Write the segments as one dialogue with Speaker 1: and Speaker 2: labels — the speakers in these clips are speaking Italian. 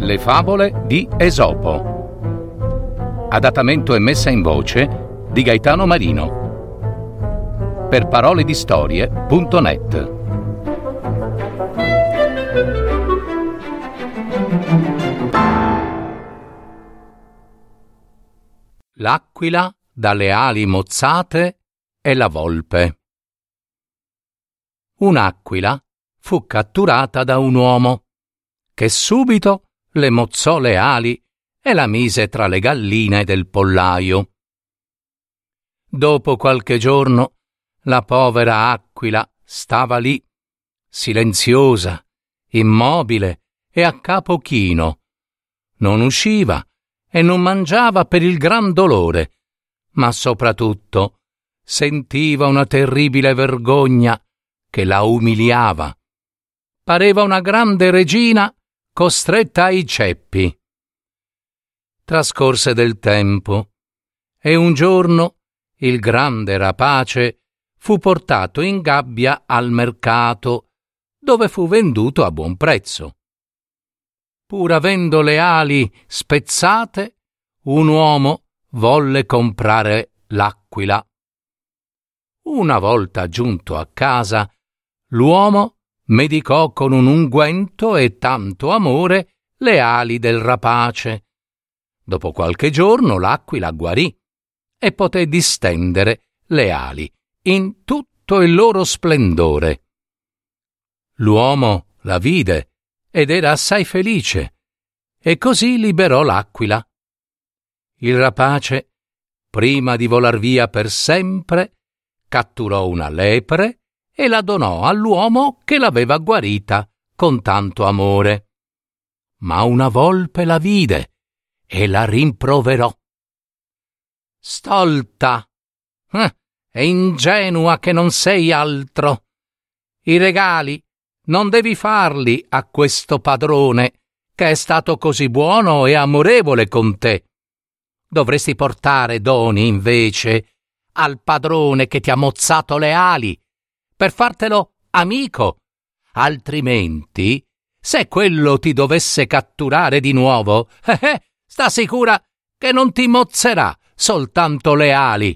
Speaker 1: Le favole di Esopo. Adattamento e messa in voce di Gaetano Marino. Per paroledistorie.net. L'aquila dalle ali mozzate e la volpe. Un'aquila fu catturata da un uomo che subito le mozzò le ali e la mise tra le galline del pollaio. Dopo qualche giorno la povera aquila stava lì, silenziosa, immobile e a capo chino. Non usciva e non mangiava per il gran dolore, ma soprattutto sentiva una terribile vergogna che la umiliava. Pareva una grande regina costretta ai ceppi. Trascorse del tempo e un giorno il grande rapace fu portato in gabbia al mercato, dove fu venduto a buon prezzo. Pur avendo le ali spezzate, un uomo volle comprare l'aquila. Una volta giunto a casa, l'uomo medicò con un unguento e tanto amore le ali del rapace. Dopo qualche giorno l'aquila guarì e poté distendere le ali in tutto il loro splendore. L'uomo la vide ed era assai felice e così liberò l'aquila. Il rapace, prima di volar via per sempre, catturò una lepre e la donò all'uomo che l'aveva guarita con tanto amore. Ma una volpe la vide e la rimproverò. «Stolta e ingenua che non sei altro! I regali non devi farli a questo padrone che è stato così buono e amorevole con te. Dovresti portare doni invece al padrone che ti ha mozzato le ali per fartelo amico, altrimenti, se quello ti dovesse catturare di nuovo, sta sicura che non ti mozzerà soltanto le ali».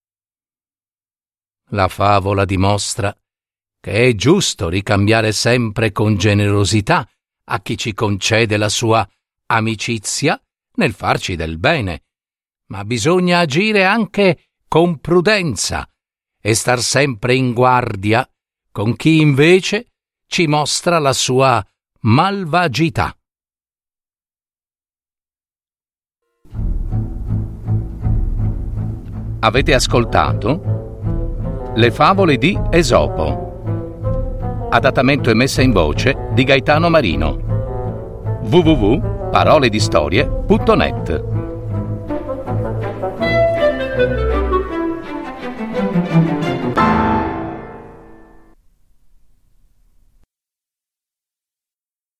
Speaker 1: La favola dimostra che è giusto ricambiare sempre con generosità a chi ci concede la sua amicizia nel farci del bene, ma bisogna agire anche con prudenza e star sempre in guardia con chi invece ci mostra la sua malvagità. Avete ascoltato Le favole di Esopo. Adattamento e messa in voce di Gaetano Marino. www.paroledistorie.net.